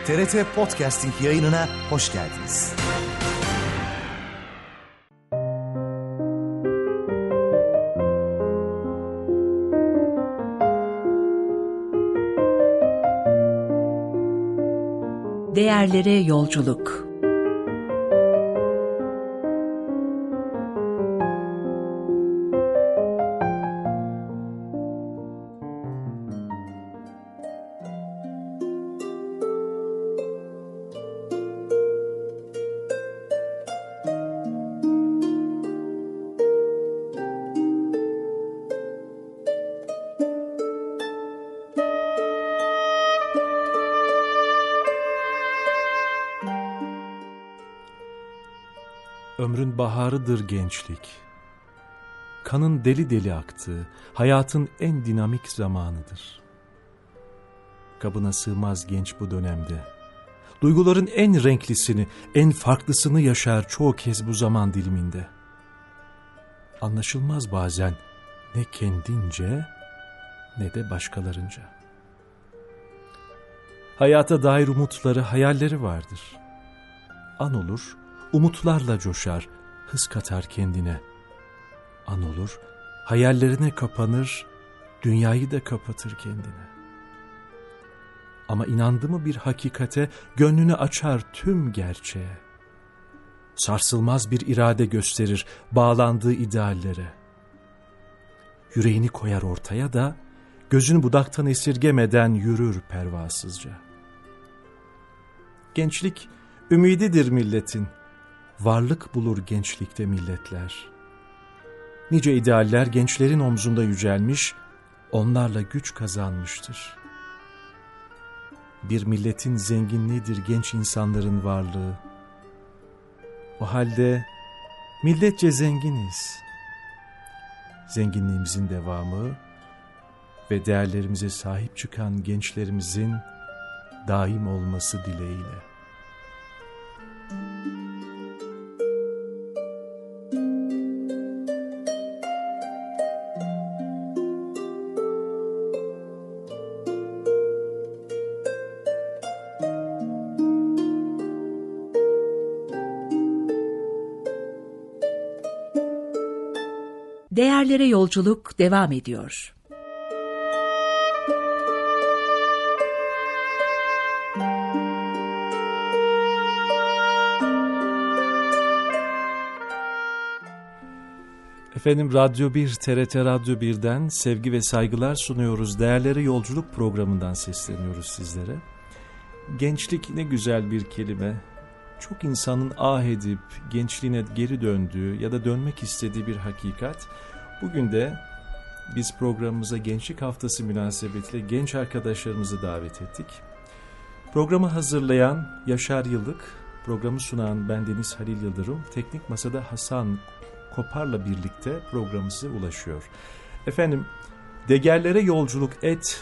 TRT Podcasting yayınına hoş geldiniz. Değerlere yolculuk. Ömrün baharıdır gençlik. Kanın deli deli aktığı, hayatın en dinamik zamanıdır. Kabına sığmaz genç bu dönemde. Duyguların en renklisini, en farklısını yaşar çoğu kez bu zaman diliminde. Anlaşılmaz bazen ne kendince ne de başkalarınca. Hayata dair umutları, hayalleri vardır. An olur, umutlarla coşar, hız katar kendine. An olur, hayallerine kapanır, dünyayı da kapatır kendine. Ama inandı mı bir hakikate, gönlünü açar tüm gerçeğe. Sarsılmaz bir irade gösterir bağlandığı ideallere. Yüreğini koyar ortaya da, gözünü budaktan esirgemeden yürür pervasızca. Gençlik ümididir milletin. Varlık bulur gençlikte milletler. Nice idealler gençlerin omzunda yücelmiş, onlarla güç kazanmıştır. Bir milletin zenginliğidir genç insanların varlığı. O halde milletçe zenginiz. Zenginliğimizin devamı ve değerlerimize sahip çıkan gençlerimizin daim olması dileğiyle. Değerlere yolculuk devam ediyor. Efendim Radyo 1, TRT Radyo 1'den sevgi ve saygılar sunuyoruz. Değerlere yolculuk programından sesleniyoruz sizlere. Gençlik ne güzel bir kelime. Çok insanın ah edip gençliğine geri döndüğü ya da dönmek istediği bir hakikat. Bugün de biz programımıza Gençlik Haftası münasebetiyle genç arkadaşlarımızı davet ettik. Programı hazırlayan Yaşar Yıllık, programı sunan bendeniz Halil Yıldırım, teknik masada Hasan Kopar'la birlikte programımıza ulaşıyor. Efendim, Değerlere yolculuk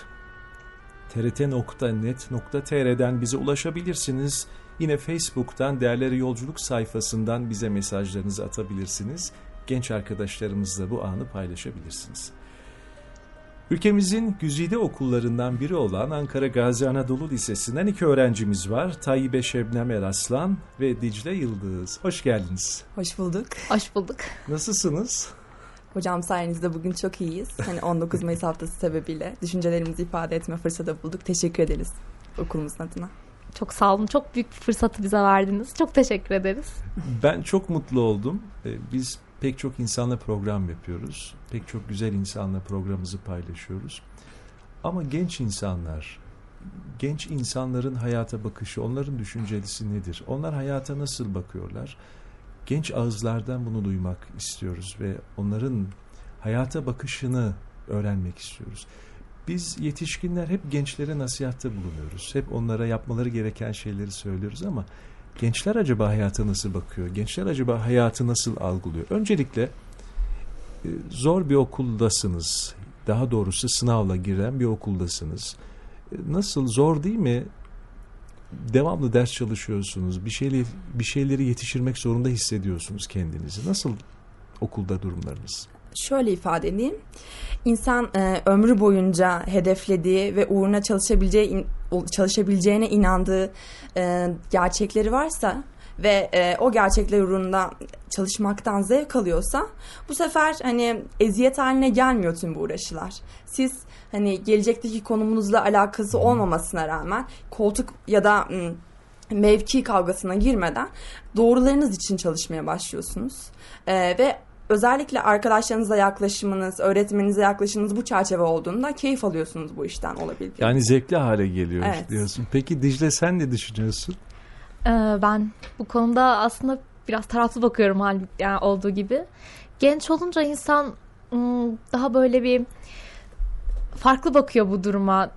trt.net.tr'den bize ulaşabilirsiniz. Yine Facebook'tan Değerlere Yolculuk sayfasından bize mesajlarınızı atabilirsiniz. Genç arkadaşlarımızla bu anı paylaşabilirsiniz. Ülkemizin güzide okullarından biri olan Ankara Gazi Anadolu Lisesi'nden 2 öğrencimiz var. Tayyibe Şebnem Eraslan ve Dicle Yıldız. Hoş geldiniz. Hoş bulduk. Hoş bulduk. Nasılsınız? Hocam sayenizde bugün çok iyiyiz. 19 Mayıs haftası sebebiyle düşüncelerimizi ifade etme fırsatı bulduk. Teşekkür ederiz okulumuzun adına. Çok sağ olun. Çok büyük bir fırsatı bize verdiniz. Çok teşekkür ederiz. Ben çok mutlu oldum. Biz pek çok insanla program yapıyoruz. Pek çok güzel insanla programımızı paylaşıyoruz. Ama genç insanların hayata bakışı, onların düşüncesi nedir? Onlar hayata nasıl bakıyorlar? Genç ağızlardan bunu duymak istiyoruz ve onların hayata bakışını öğrenmek istiyoruz. Biz yetişkinler hep gençlere nasihatte bulunuyoruz. Hep onlara yapmaları gereken şeyleri söylüyoruz ama gençler acaba hayata nasıl bakıyor? Gençler acaba hayatı nasıl algılıyor? Öncelikle zor bir okuldasınız. Daha doğrusu sınavla giren bir okuldasınız. Nasıl, zor değil mi? Devamlı ders çalışıyorsunuz. Bir şeyleri yetiştirmek zorunda hissediyorsunuz kendinizi. Nasıl okulda durumlarınız? Şöyle ifade edeyim. İnsan ömrü boyunca hedeflediği ve uğruna çalışabileceğine inandığı gerçekleri varsa ve o gerçekler uğrunda çalışmaktan zevk alıyorsa, bu sefer hani eziyet haline gelmiyor tüm bu uğraşılar. Siz hani gelecekteki konumunuzla alakası olmamasına rağmen koltuk ya da mevki kavgasına girmeden doğrularınız için çalışmaya başlıyorsunuz. Ve özellikle arkadaşlarınıza yaklaşımınız, öğretmeninize yaklaşımınız bu çerçeve olduğunda keyif alıyorsunuz bu işten olabildiğince. Yani zevkli hale geliyor Evet. diyorsun. Peki Dicle, sen ne düşünüyorsun? Ben bu konuda aslında biraz taraflı bakıyorum yani olduğu gibi. Genç olunca insan daha böyle bir farklı bakıyor bu duruma.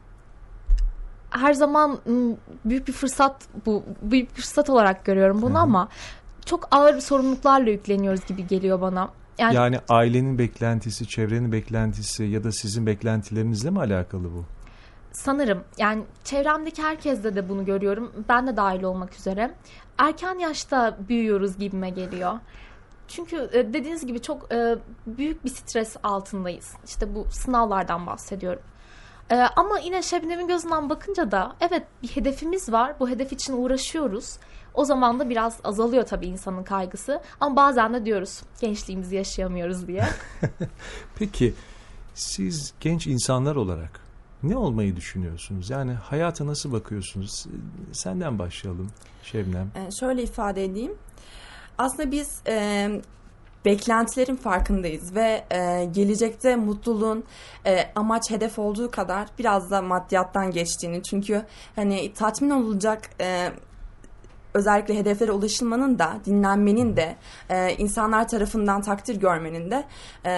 Her zaman büyük bir fırsat büyük bir fırsat olarak görüyorum bunu ama çok ağır sorumluluklarla yükleniyoruz gibi geliyor bana. Yani ailenin beklentisi, çevrenin beklentisi ya da sizin beklentilerinizle mi alakalı bu? Sanırım yani çevremdeki herkeste de bunu görüyorum. Ben de dahil olmak üzere. Erken yaşta büyüyoruz gibime geliyor. Çünkü dediğiniz gibi çok büyük bir stres altındayız. İşte bu sınavlardan bahsediyorum. Ama yine Şebnem'in gözünden bakınca da evet, bir hedefimiz var. Bu hedef için uğraşıyoruz. O zaman da biraz azalıyor tabii insanın kaygısı. Ama bazen de diyoruz gençliğimizi yaşayamıyoruz diye. Peki siz genç insanlar olarak ne olmayı düşünüyorsunuz? Yani hayata nasıl bakıyorsunuz? Senden başlayalım Şebnem. Şöyle ifade edeyim. Aslında biz beklentilerin farkındayız ve gelecekte mutluluğun amaç, hedef olduğu kadar biraz da maddiyattan geçtiğini. Çünkü hani tatmin olacak özellikle hedeflere ulaşılmanın da, dinlenmenin de, insanlar tarafından takdir görmenin de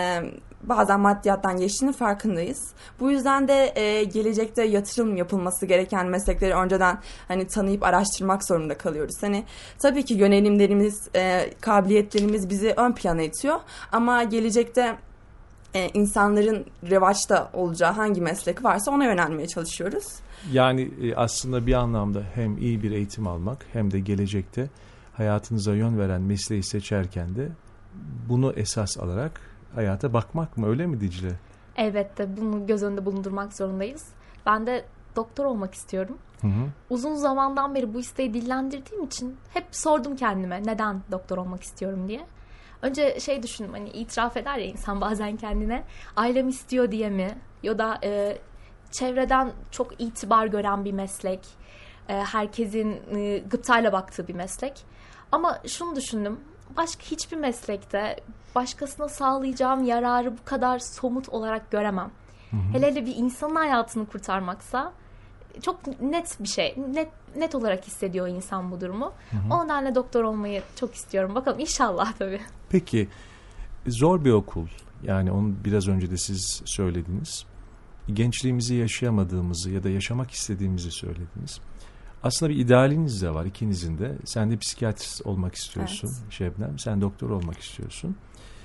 bazen maddiyattan geçtiğinin farkındayız. Bu yüzden de gelecekte yatırım yapılması gereken meslekleri önceden hani tanıyıp araştırmak zorunda kalıyoruz. Hani tabii ki yönelimlerimiz, kabiliyetlerimiz bizi ön plana itiyor ama gelecekte insanların revaçta olacağı hangi meslek varsa ona yönelmeye çalışıyoruz. Yani aslında bir anlamda hem iyi bir eğitim almak hem de gelecekte hayatınıza yön veren mesleği seçerken de bunu esas alarak hayata bakmak mı, öyle mi Dicle? Elbette bunu göz önünde bulundurmak zorundayız. Ben de doktor olmak istiyorum. Uzun zamandan beri bu isteği dillendirdiğim için hep sordum kendime neden doktor olmak istiyorum diye. Önce düşündüm, hani itiraf eder ya insan bazen kendine, ailem istiyor diye mi, ya da çevreden çok itibar gören bir meslek, herkesin gıptayla baktığı bir meslek. Ama şunu düşündüm, başka hiçbir meslekte başkasına sağlayacağım yararı bu kadar somut olarak göremem. Hele bir insanın hayatını kurtarmaksa çok net bir şey, net olarak hissediyor insan bu durumu. O nedenle doktor olmayı çok istiyorum. Bakalım inşallah tabii. Peki zor bir okul, yani onu biraz önce de siz söylediniz. Gençliğimizi yaşayamadığımızı ya da yaşamak istediğimizi söylediniz. Aslında bir idealiniz de var ikinizin de. Sen de psikiyatrist olmak istiyorsun, evet. Şebnem. Sen doktor olmak istiyorsun.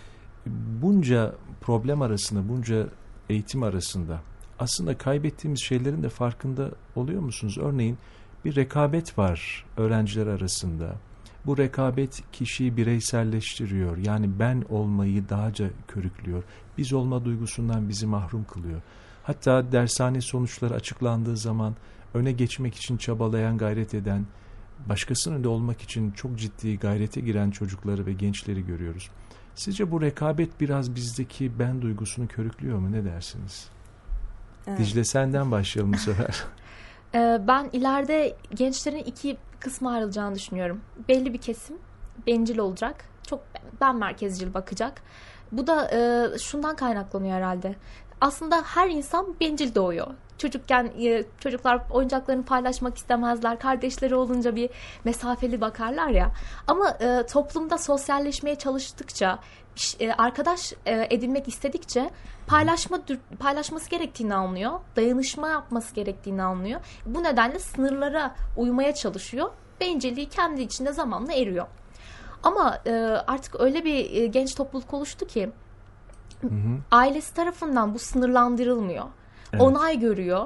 Bunca problem arasında, bunca eğitim arasında aslında kaybettiğimiz şeylerin de farkında oluyor musunuz? Örneğin bir rekabet var öğrenciler arasında. Bu rekabet kişiyi bireyselleştiriyor. Yani ben olmayı dağca körüklüyor. Biz olma duygusundan bizi mahrum kılıyor. Hatta dershane sonuçları açıklandığı zaman öne geçmek için çabalayan, gayret eden, başkasının önünde olmak için çok ciddi gayrete giren çocukları ve gençleri görüyoruz. Sizce bu rekabet biraz bizdeki ben duygusunu körüklüyor mu? Ne dersiniz? Evet. Dicle, senden başlayalım bu sefer. Ben ileride gençlerin iki kısma ayrılacağını düşünüyorum. Belli bir kesim bencil olacak. Çok ben merkezcil bakacak. Bu da şundan kaynaklanıyor herhalde. Aslında her insan bencil doğuyor. Çocukken çocuklar oyuncaklarını paylaşmak istemezler. Kardeşleri olunca bir mesafeli bakarlar ya. Ama toplumda sosyalleşmeye çalıştıkça, arkadaş edinmek istedikçe paylaşması gerektiğini anlıyor. Dayanışma yapması gerektiğini anlıyor. Bu nedenle sınırlara uymaya çalışıyor. Bencilliği kendi içinde zamanla eriyor. Ama artık öyle bir genç topluluk oluştu ki ailesi tarafından bu sınırlandırılmıyor. Evet. Onay görüyor.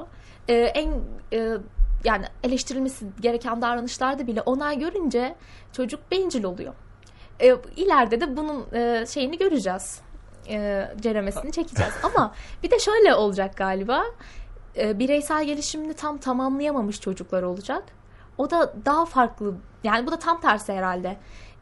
Yani eleştirilmesi gereken davranışlarda bile onay görünce çocuk bencil oluyor. İleride de bunun şeyini göreceğiz. ceremesini çekeceğiz. Ama bir de şöyle olacak galiba. Bireysel gelişimini tam tamamlayamamış çocuklar olacak. O da daha farklı. Yani bu da tam tersi herhalde.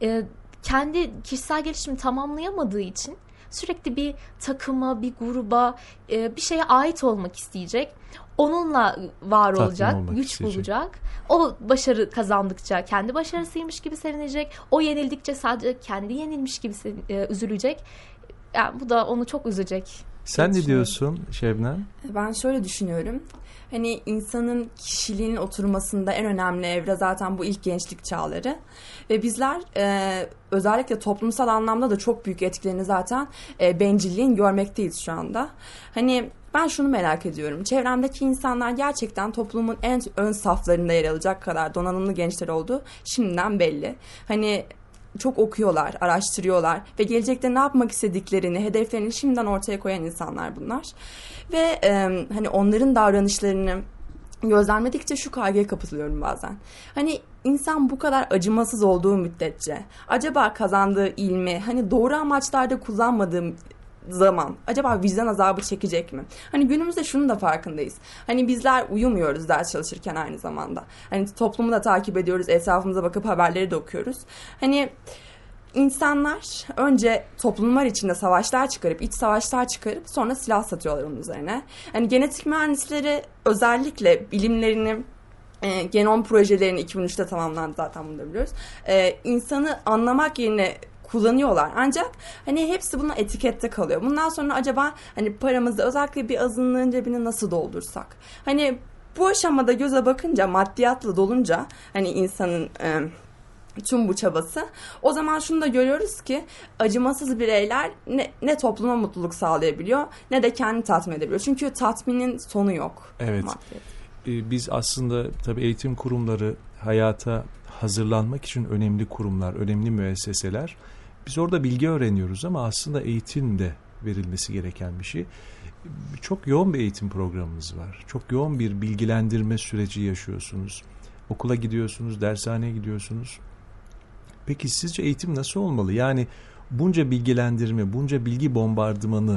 Kendi kişisel gelişimi tamamlayamadığı için sürekli bir takıma, bir gruba, bir şeye ait olmak isteyecek. Onunla var olacak, güç isteyecek. Bulacak. O başarı kazandıkça kendi başarısıymış gibi sevinecek. O yenildikçe sadece kendi yenilmiş gibi üzülecek. Yani bu da onu çok üzecek. Sen ne diyorsun Şebnem? Ben şöyle düşünüyorum. Hani insanın kişiliğinin oturmasında en önemli evre zaten bu ilk gençlik çağları. Ve bizler özellikle toplumsal anlamda da çok büyük etkilerini zaten bencilliğin görmekteyiz şu anda. Hani ben şunu merak ediyorum. Çevremdeki insanlar gerçekten toplumun en ön saflarında yer alacak kadar donanımlı gençler olduğu şimdiden belli. Hani çok okuyorlar, araştırıyorlar ve gelecekte ne yapmak istediklerini, hedeflerini şimdiden ortaya koyan insanlar bunlar. Ve hani onların davranışlarını gözlemledikçe şu kaygıya kapılıyorum bazen. Hani insan bu kadar acımasız olduğu müddetçe acaba kazandığı ilmi hani doğru amaçlarda kullanmadığım zaman acaba vicdan azabı çekecek mi? Hani günümüzde şunun da farkındayız. Hani bizler uyumuyoruz ders çalışırken aynı zamanda. Hani toplumu da takip ediyoruz, etrafımıza bakıp haberleri de okuyoruz. Hani insanlar önce toplumlar içinde savaşlar çıkarıp, iç savaşlar çıkarıp sonra silah satıyorlar onun üzerine. Hani genetik mühendisleri özellikle bilimlerini, genom projelerini 2003'te tamamlandı zaten, bunu da biliyoruz. İnsanı anlamak yerine kullanıyorlar. Ancak hani hepsi bunun etikette kalıyor. Bundan sonra acaba hani paramızı özellikle bir azınlığın cebine nasıl doldursak? Hani bu aşamada göze bakınca, maddiyatla dolunca hani insanın tüm bu çabası, o zaman şunu da görüyoruz ki acımasız bireyler ne topluma mutluluk sağlayabiliyor ne de kendini tatmin edebiliyor. Çünkü tatminin sonu yok. Evet. Biz aslında tabii eğitim kurumları hayata hazırlanmak için önemli kurumlar, önemli müesseseler. Biz orada bilgi öğreniyoruz ama aslında eğitim de verilmesi gereken bir şey. Çok yoğun bir eğitim programımız var. Çok yoğun bir bilgilendirme süreci yaşıyorsunuz. Okula gidiyorsunuz, dershaneye gidiyorsunuz. Peki sizce eğitim nasıl olmalı? Yani bunca bilgilendirme, bunca bilgi bombardımanı,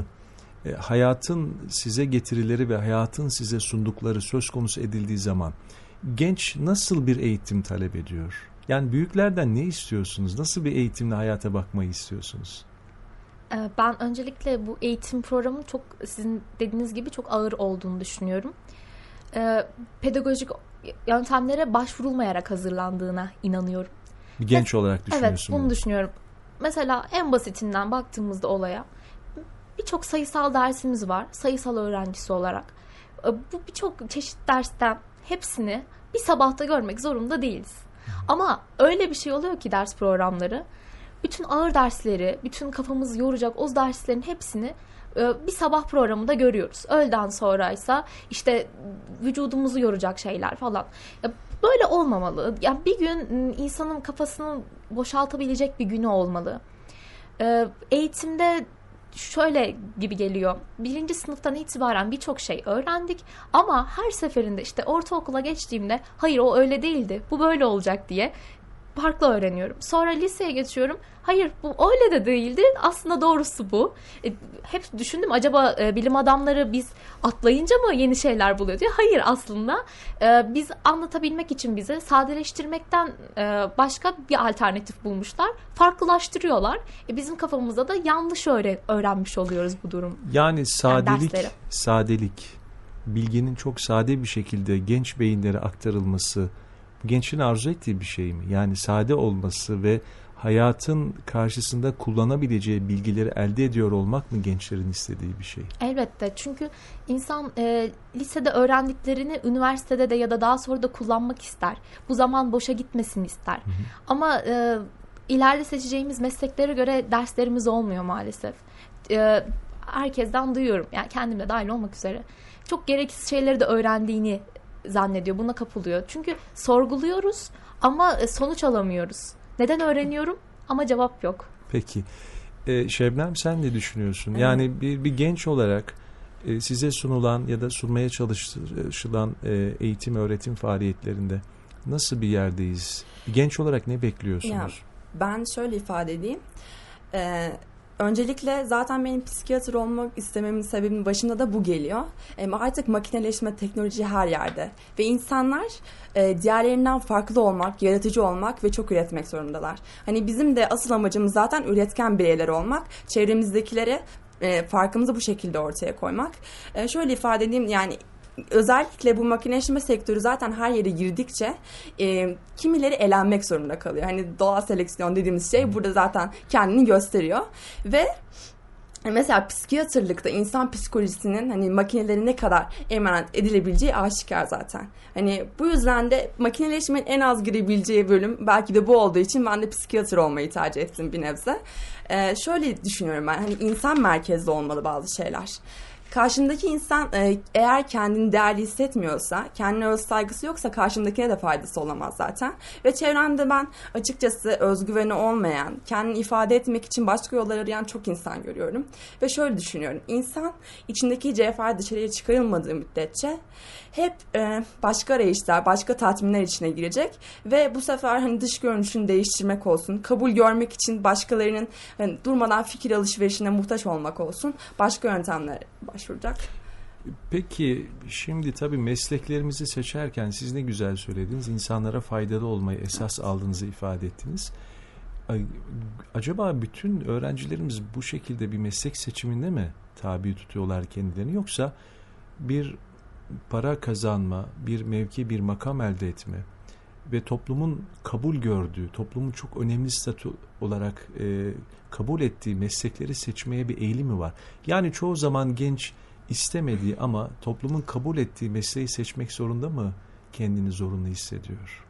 hayatın size getirileri ve hayatın size sundukları söz konusu edildiği zaman genç nasıl bir eğitim talep ediyor? Yani büyüklerden ne istiyorsunuz? Nasıl bir eğitimle hayata bakmayı istiyorsunuz? Ben öncelikle bu eğitim programının çok, sizin dediğiniz gibi çok ağır olduğunu düşünüyorum. Pedagojik yöntemlere başvurulmayarak hazırlandığına inanıyorum. Bir genç olarak düşünüyorsun. Evet, bunu düşünüyorum. Mesela en basitinden baktığımızda olaya, birçok sayısal dersimiz var sayısal öğrencisi olarak. Bu birçok çeşit dersten hepsini bir sabahta görmek zorunda değiliz. Ama öyle bir şey oluyor ki ders programları, bütün ağır dersleri, bütün kafamızı yoracak o derslerin hepsini bir sabah programında görüyoruz. Öğleden sonraysa işte vücudumuzu yoracak şeyler falan. Böyle olmamalı. Yani bir gün insanın kafasını boşaltabilecek bir günü olmalı. Eğitimde şöyle gibi geliyor. 1. sınıftan itibaren birçok şey öğrendik ama her seferinde işte ortaokula geçtiğimde hayır o öyle değildi, bu böyle olacak diye farklı öğreniyorum. Sonra liseye geçiyorum. Hayır bu öyle de değildi. Aslında doğrusu bu. Hep düşündüm acaba bilim adamları biz atlayınca mı yeni şeyler buluyor diye. Hayır aslında biz anlatabilmek için bize sadeleştirmekten başka bir alternatif bulmuşlar. Farklılaştırıyorlar. Bizim kafamızda da yanlış öğrenmiş oluyoruz bu durum. Yani sadelik, bilginin çok sade bir şekilde genç beyinlere aktarılması, gençlerin arzu ettiği bir şey mi? Yani sade olması ve hayatın karşısında kullanabileceği bilgileri elde ediyor olmak mı gençlerin istediği bir şey? Elbette. Çünkü insan lisede öğrendiklerini üniversitede de ya da daha sonra da kullanmak ister. Bu zaman boşa gitmesini ister. Hı hı. Ama ileride seçeceğimiz mesleklere göre derslerimiz olmuyor maalesef. Herkesten duyuyorum. Yani kendim de dahil olmak üzere. Çok gereksiz şeyleri de öğrendiğini zannediyor. Buna kapılıyor. Çünkü sorguluyoruz ama sonuç alamıyoruz. Neden öğreniyorum ama cevap yok. Peki. Şebnem sen ne düşünüyorsun? Evet. Yani bir genç olarak size sunulan ya da sunmaya çalışılan eğitim, öğretim faaliyetlerinde nasıl bir yerdeyiz? Bir genç olarak ne bekliyorsunuz? Ya, ben şöyle ifade edeyim. Öncelikle zaten benim psikiyatr olmak istememin sebebinin başında da bu geliyor. Artık makineleşme, teknoloji her yerde. Ve insanlar diğerlerinden farklı olmak, yaratıcı olmak ve çok üretmek zorundalar. Hani bizim de asıl amacımız zaten üretken bireyler olmak. Çevremizdekilere farkımızı bu şekilde ortaya koymak. Şöyle ifade edeyim, yani özellikle bu makineleşme sektörü zaten her yere girdikçe kimileri elenmek zorunda kalıyor. Hani doğal seleksiyon dediğimiz şey burada zaten kendini gösteriyor. Ve mesela psikiyatrlıkta insan psikolojisinin hani makineleri ne kadar emanet edilebileceği aşikar zaten. Hani bu yüzden de makineleşmenin en az girebileceği bölüm belki de bu olduğu için ben de psikiyatr olmayı tercih ettim bir nebze. Şöyle düşünüyorum ben, hani insan merkezli olmalı bazı şeyler. Karşındaki insan eğer kendini değerli hissetmiyorsa, kendine öz saygısı yoksa karşındakine de faydası olamaz zaten. Ve çevremde ben açıkçası özgüveni olmayan, kendini ifade etmek için başka yollar arayan çok insan görüyorum. Ve şöyle düşünüyorum, insan içindeki cevher dışarıya çıkarılmadığı müddetçe hep başka arayışlar, başka tatminler içine girecek. Ve bu sefer hani dış görünüşünü değiştirmek olsun, kabul görmek için başkalarının hani durmadan fikir alışverişine muhtaç olmak olsun, başka yöntemler başvuracak. Peki şimdi tabii mesleklerimizi seçerken siz ne güzel söylediniz. İnsanlara faydalı olmayı esas aldığınızı ifade ettiniz. Acaba bütün öğrencilerimiz bu şekilde bir meslek seçiminde mi tabi tutuyorlar kendilerini, yoksa bir para kazanma, bir mevki, bir makam elde etme ve toplumun kabul gördüğü, toplumun çok önemli statü olarak kabul ettiği meslekleri seçmeye bir eğilimi var? Yani çoğu zaman genç istemediği ama toplumun kabul ettiği mesleği seçmek zorunda mı kendini zorunlu hissediyor?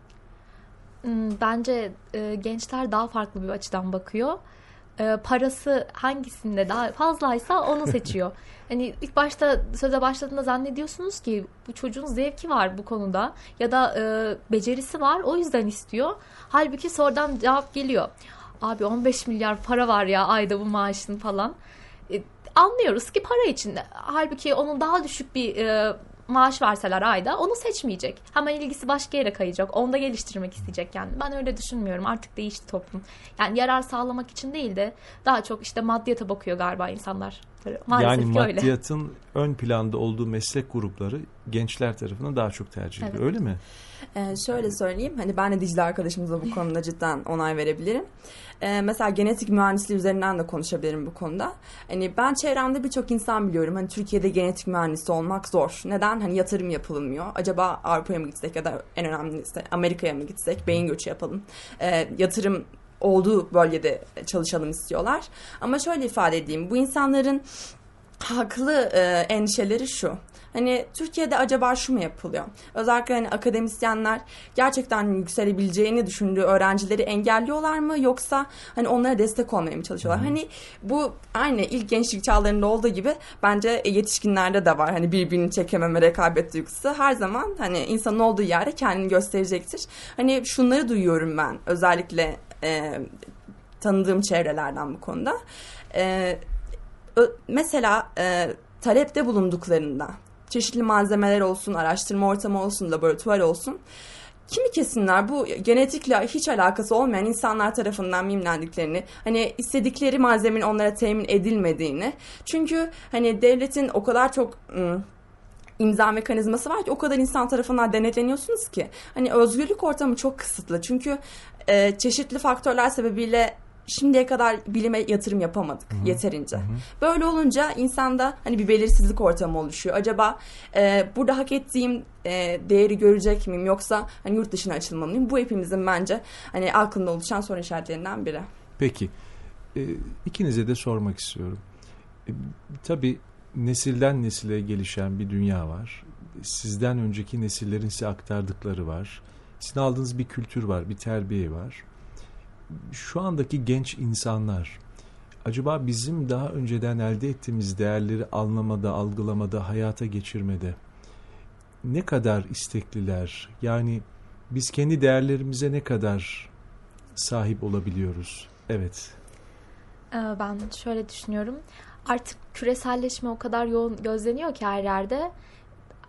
Bence gençler daha farklı bir açıdan bakıyor. Parası hangisinde daha fazlaysa onu seçiyor. Hani ilk başta söze başladığında zannediyorsunuz ki bu çocuğun zevki var bu konuda ya da becerisi var, o yüzden istiyor. Halbuki sonradan cevap geliyor. Abi 15 milyar para var ya ayda bu maaşın falan. Anlıyoruz ki para içinde. Halbuki onun daha düşük bir maaş verseler ayda onu seçmeyecek. Hemen ilgisi başka yere kayacak. Onda geliştirmek isteyecek kendini. Ben öyle düşünmüyorum. Artık değişti toplum. Yani yarar sağlamak için değil de daha çok işte maddiyata bakıyor galiba insanlar. Maalesef yani ki öyle. maddiyatın ön planda olduğu meslek grupları gençler tarafından daha çok tercih ediliyor. Evet. Öyle mi? Şöyle söyleyeyim, hani ben de Dicle arkadaşımıza bu konuda cidden onay verebilirim. Mesela genetik mühendisliği üzerinden de konuşabilirim bu konuda. Hani ben çevremde birçok insan biliyorum. Hani Türkiye'de genetik mühendisi olmak zor. Neden? Hani yatırım yapılmıyor. Acaba Avrupa'ya mı gitsek ya da en önemlisi Amerika'ya mı gitsek? Beyin göçü yapalım. Yatırım olduğu bölgede çalışalım istiyorlar. Ama şöyle ifade edeyim. Bu insanların haklı endişeleri şu. Hani Türkiye'de acaba şu mu yapılıyor? Özellikle hani akademisyenler gerçekten yükselebileceğini düşündüğü öğrencileri engelliyorlar mı? Yoksa hani onlara destek olmaya mı çalışıyorlar? Hani bu aynı ilk gençlik çağlarında olduğu gibi bence yetişkinlerde de var. Hani birbirini çekememe, rekabet duygusu. Her zaman hani insanın olduğu yerde kendini gösterecektir. Hani şunları duyuyorum ben özellikle tanıdığım çevrelerden bu konuda. Mesela talepte bulunduklarında çeşitli malzemeler olsun, araştırma ortamı olsun, laboratuvar olsun. Kimi kesimler bu genetikle hiç alakası olmayan insanlar tarafından mimlendiklerini, hani istedikleri malzemenin onlara temin edilmediğini. Çünkü hani devletin o kadar çok imza mekanizması var ki o kadar insan tarafından denetleniyorsunuz ki. Hani özgürlük ortamı çok kısıtlı. Çünkü çeşitli faktörler sebebiyle şimdiye kadar bilime yatırım yapamadık yeterince. Böyle olunca insanda hani bir belirsizlik ortamı oluşuyor. Acaba burada hak ettiğim değeri görecek miyim, yoksa hani yurt dışına açılmalıyım? Bu hepimizin bence hani aklında oluşan soru işaretlerinden biri. Peki. İkinize de sormak istiyorum. Tabii nesilden nesile gelişen bir dünya var. Sizden önceki nesillerin size aktardıkları var. Sizin aldığınız bir kültür var, bir terbiye var. Şu andaki genç insanlar acaba bizim daha önceden elde ettiğimiz değerleri anlamada, algılamada, hayata geçirmede ne kadar istekliler? Yani biz kendi değerlerimize ne kadar sahip olabiliyoruz? Evet. Ben şöyle düşünüyorum. Artık küreselleşme o kadar yoğun gözleniyor ki her yerde.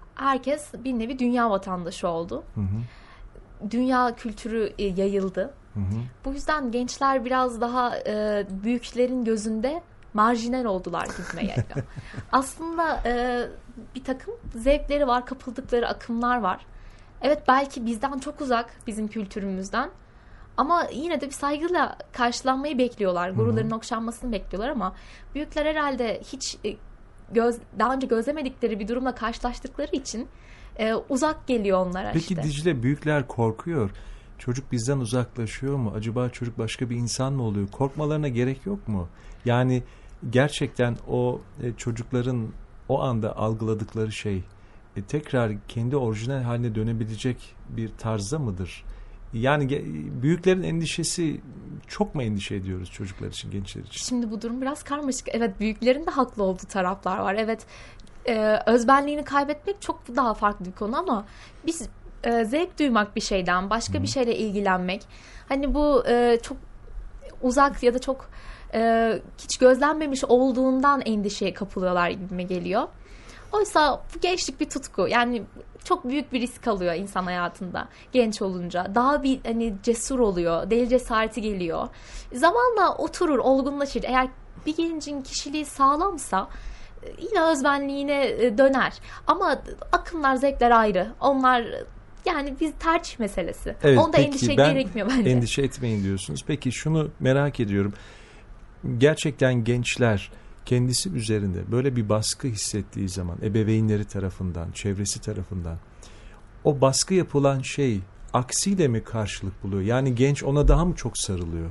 Herkes bir nevi dünya vatandaşı oldu. Dünya kültürü yayıldı. Bu yüzden gençler biraz daha büyüklerin gözünde marjinal oldular gibime geliyor. Aslında bir takım zevkleri var, kapıldıkları akımlar var. Evet, belki bizden çok uzak, bizim kültürümüzden. Ama yine de bir saygıyla karşılanmayı bekliyorlar. Gururların okşanmasını bekliyorlar ama büyükler herhalde hiç daha önce gözlemedikleri bir durumla karşılaştıkları için uzak geliyor onlara. Peki işte. Dicle, büyükler korkuyor. Çocuk bizden uzaklaşıyor mu? Acaba çocuk başka bir insan mı oluyor? Korkmalarına gerek yok mu? Yani gerçekten o çocukların o anda algıladıkları şey tekrar kendi orijinal haline dönebilecek bir tarzda mıdır? Yani büyüklerin endişesi, çok mu endişe ediyoruz çocuklar için, gençler için? Şimdi bu durum biraz karmaşık. Evet, büyüklerin de haklı olduğu taraflar var. Evet, özbenliğini kaybetmek çok daha farklı bir konu ama biz zevk duymak bir şeyden, başka bir şeyle ilgilenmek. Hani bu çok uzak ya da çok hiç gözlenmemiş olduğundan endişeye kapılıyorlar gibime geliyor. Oysa bu gençlik bir tutku. Yani çok büyük bir risk alıyor insan hayatında genç olunca. Daha bir cesur oluyor. Deli cesareti geliyor. Zamanla oturur, olgunlaşır. Eğer bir gencin kişiliği sağlamsa yine özbenliğine döner. Ama akımlar, zevkler ayrı. Onlar yani bir tercih meselesi. Evet, onda endişe gerekmiyor bence. Endişe etmeyin diyorsunuz. Peki şunu merak ediyorum. Gerçekten gençler kendisi üzerinde böyle bir baskı hissettiği zaman, ebeveynleri tarafından, çevresi tarafından, o baskı yapılan şey aksiyle mi karşılık buluyor? Yani genç ona daha mı çok sarılıyor?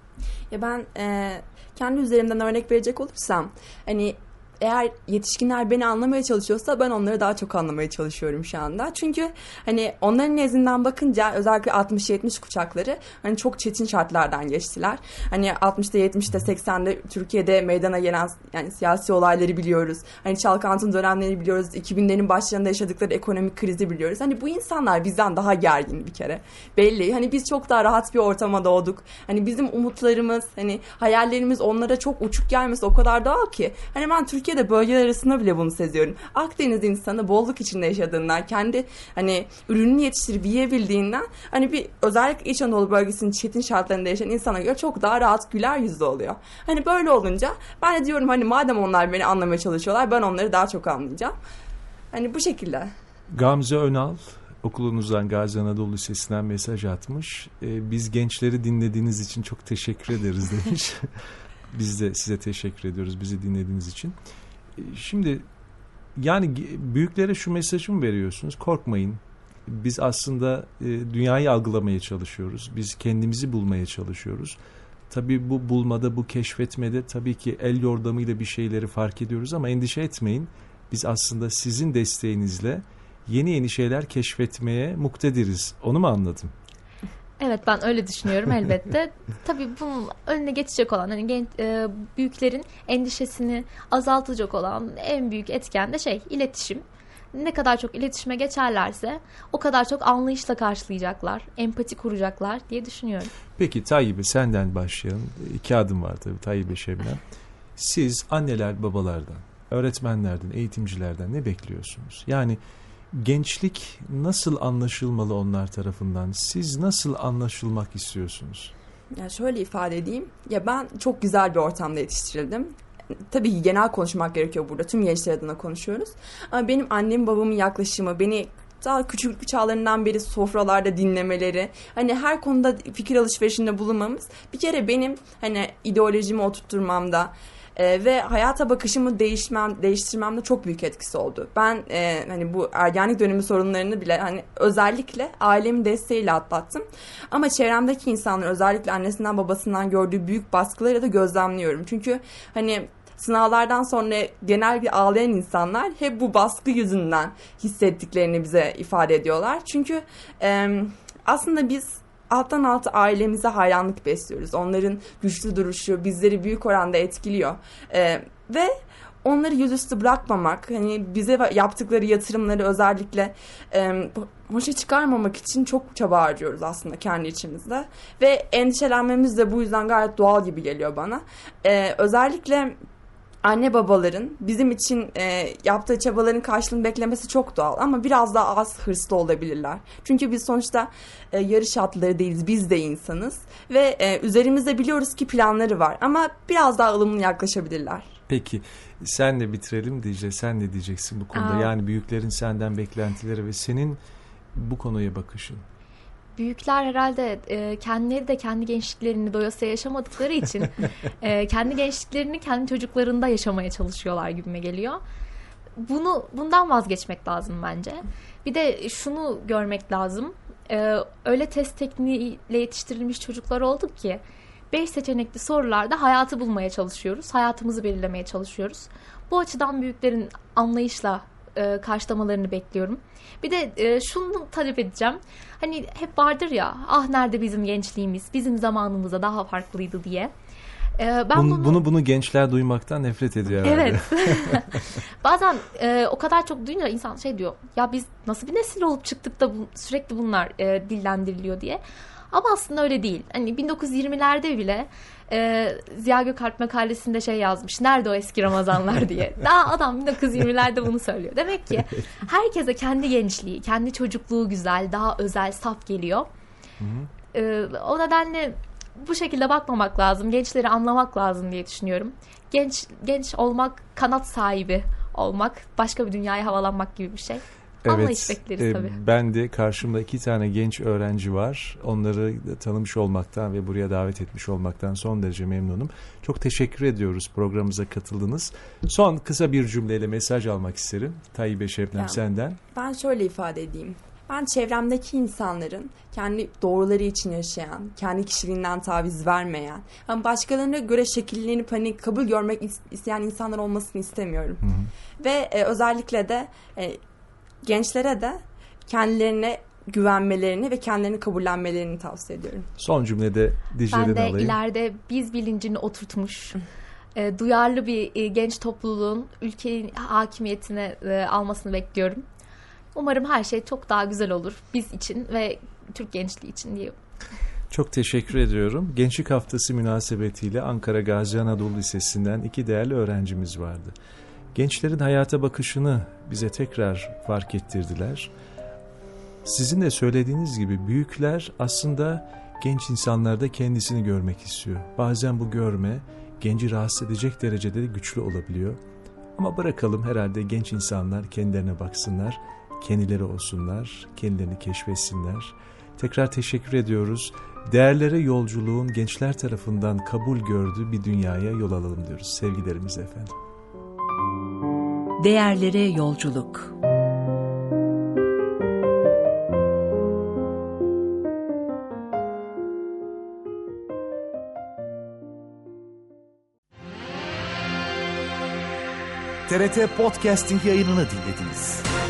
Ya ben kendi üzerimden örnek verecek olursam, hani eğer yetişkinler beni anlamaya çalışıyorsa ben onları daha çok anlamaya çalışıyorum şu anda. Çünkü hani onların nezinden bakınca özellikle 60-70 kuşakları hani çok çetin şartlardan geçtiler. Hani 60'da 70'de 80'de Türkiye'de meydana gelen yani siyasi olayları biliyoruz. Hani çalkantı dönemleri biliyoruz. 2000'lerin başlarında yaşadıkları ekonomik krizi biliyoruz. Hani bu insanlar bizden daha gergin bir kere. Belli. Hani biz çok daha rahat bir ortama doğduk. Hani bizim umutlarımız, hani hayallerimiz onlara çok uçuk gelmesi o kadar doğal ki. Hani ben Türkiye'de bölgeler arasında bile bunu seziyorum. Akdeniz insanı bolluk içinde yaşadığından, kendi hani ürününü yetiştirip yiyebildiğinden, hani bir özellikle İç Anadolu bölgesinin çetin şartlarında yaşayan insana göre çok daha rahat, güler yüzlü oluyor. Hani böyle olunca ben de diyorum hani madem onlar beni anlamaya çalışıyorlar, ben onları daha çok anlayacağım. Hani bu şekilde. Gamze Önal okulunuzdan, Gazi Anadolu Lisesi'nden mesaj atmış. Biz gençleri dinlediğiniz için çok teşekkür ederiz demiş. Biz de size teşekkür ediyoruz bizi dinlediğiniz için. Şimdi yani büyüklere şu mesajı mı veriyorsunuz? Korkmayın. Biz aslında dünyayı algılamaya çalışıyoruz. Biz kendimizi bulmaya çalışıyoruz. Tabii bu bulmada, bu keşfetmede tabii ki el yordamıyla bir şeyleri fark ediyoruz ama endişe etmeyin. Biz aslında sizin desteğinizle yeni şeyler keşfetmeye muktediriz. Onu mu anladım? Evet, ben öyle düşünüyorum elbette. Tabii bunun önüne geçecek olan hani büyüklerin endişesini azaltacak olan en büyük etken de iletişim. Ne kadar çok iletişime geçerlerse o kadar çok anlayışla karşılayacaklar, empati kuracaklar diye düşünüyorum. Peki Tayyip'e senden başlayalım. 2 adım var tabii Tayyip'e, Şebnem. Siz anneler babalardan, öğretmenlerden, eğitimcilerden ne bekliyorsunuz? Yani gençlik nasıl anlaşılmalı onlar tarafından? Siz nasıl anlaşılmak istiyorsunuz? Ya şöyle ifade edeyim. Ya ben çok güzel bir ortamda yetiştirildim. Tabii ki genel konuşmak gerekiyor burada. Tüm gençler adına konuşuyoruz. Ama benim annem babamın yaklaşımı, beni daha küçüklük çağlarından beri sofralarda dinlemeleri, hani her konuda fikir alışverişinde bulunmamız bir kere benim hani ideolojimi oturtturmamda ve hayata bakışımı değiştirmemde çok büyük etkisi oldu. Ben hani bu ergenlik dönemi sorunlarını bile hani özellikle ailemin desteğiyle atlattım. Ama çevremdeki insanlar, özellikle annesinden babasından gördüğü büyük baskıları da gözlemliyorum. Çünkü hani sınavlardan sonra genel bir ağlayan insanlar hep bu baskı yüzünden hissettiklerini bize ifade ediyorlar. Çünkü aslında biz alttan alta ailemize hayranlık besliyoruz. Onların güçlü duruşu bizleri büyük oranda etkiliyor. Ve onları yüzüstü bırakmamak, hani bize yaptıkları yatırımları özellikle boşa çıkarmamak için çok çaba harcıyoruz aslında kendi içimizde. Ve endişelenmemiz de bu yüzden gayet doğal gibi geliyor bana. Özellikle anne babaların bizim için yaptığı çabaların karşılığını beklemesi çok doğal ama biraz daha az hırslı olabilirler. Çünkü biz sonuçta yarış atları değiliz, biz de insanız ve üzerimizde biliyoruz ki planları var ama biraz daha ılımlı yaklaşabilirler. Peki senle bitirelim Dicle, sen ne diyeceksin bu konuda? Yani büyüklerin senden beklentileri ve senin bu konuya bakışın. Büyükler herhalde kendileri de kendi gençliklerini doyasıya yaşamadıkları için kendi gençliklerini kendi çocuklarında yaşamaya çalışıyorlar gibime geliyor. Bundan vazgeçmek lazım bence. Bir de şunu görmek lazım. Öyle test tekniğiyle yetiştirilmiş çocuklar olduk ki 5 seçenekli sorularda hayatı bulmaya çalışıyoruz. Hayatımızı belirlemeye çalışıyoruz. Bu açıdan büyüklerin anlayışla karşılamalarını bekliyorum. Bir de şunu talep edeceğim. Hani hep vardır ya, ah nerede bizim gençliğimiz, bizim zamanımızda daha farklıydı diye. Bunu gençler duymaktan nefret ediyor herhalde. Evet. Bazen o kadar çok duyunca insan şey diyor, ya biz nasıl bir nesil olup çıktık da sürekli bunlar dillendiriliyor diye. Ama aslında öyle değil. Hani 1920'lerde bile Ziya Gökalp makalesinde şey yazmış. Nerede o eski Ramazanlar diye. Daha adam 1920'lerde bunu söylüyor. Demek ki herkese kendi gençliği, kendi çocukluğu güzel, daha özel, saf geliyor. O nedenle bu şekilde bakmamak lazım. Gençleri anlamak lazım diye düşünüyorum. Genç olmak, kanat sahibi olmak, başka bir dünyaya havalanmak gibi bir şey. Anlayış bekleriz tabii. Ben de karşımda 2 tane genç öğrenci var. Onları tanımış olmaktan ve buraya davet etmiş olmaktan son derece memnunum. Çok teşekkür ediyoruz programımıza katıldınız. Son kısa bir cümleyle mesaj almak isterim. Tayyip Şebnem senden. Ben şöyle ifade edeyim. Ben çevremdeki insanların kendi doğruları için yaşayan, kendi kişiliğinden taviz vermeyen, yani başkalarına göre şekillenip hani kabul görmek isteyen insanlar olmasını istemiyorum. Ve özellikle de gençlere de kendilerine güvenmelerini ve kendilerini kabullenmelerini tavsiye ediyorum. Son cümlede Dicle'den alayım. Ben de ileride biz bilincini oturtmuş, duyarlı bir genç topluluğun ülkenin hakimiyetine almasını bekliyorum. Umarım her şey çok daha güzel olur biz için ve Türk gençliği için diye. Çok teşekkür ediyorum. Gençlik Haftası münasebetiyle Ankara Gazi Anadolu Lisesi'nden 2 değerli öğrencimiz vardı. Gençlerin hayata bakışını bize tekrar fark ettirdiler. Sizin de söylediğiniz gibi büyükler aslında genç insanlarda kendisini görmek istiyor. Bazen bu görme genci rahatsız edecek derecede de güçlü olabiliyor. Ama bırakalım herhalde genç insanlar kendilerine baksınlar, kendileri olsunlar, kendilerini keşfetsinler. Tekrar teşekkür ediyoruz. Değerlere yolculuğun gençler tarafından kabul gördüğü bir dünyaya yol alalım diyoruz. Sevgilerimiz efendim. Değerlere yolculuk. TRT Podcasting yayınını dinlediniz.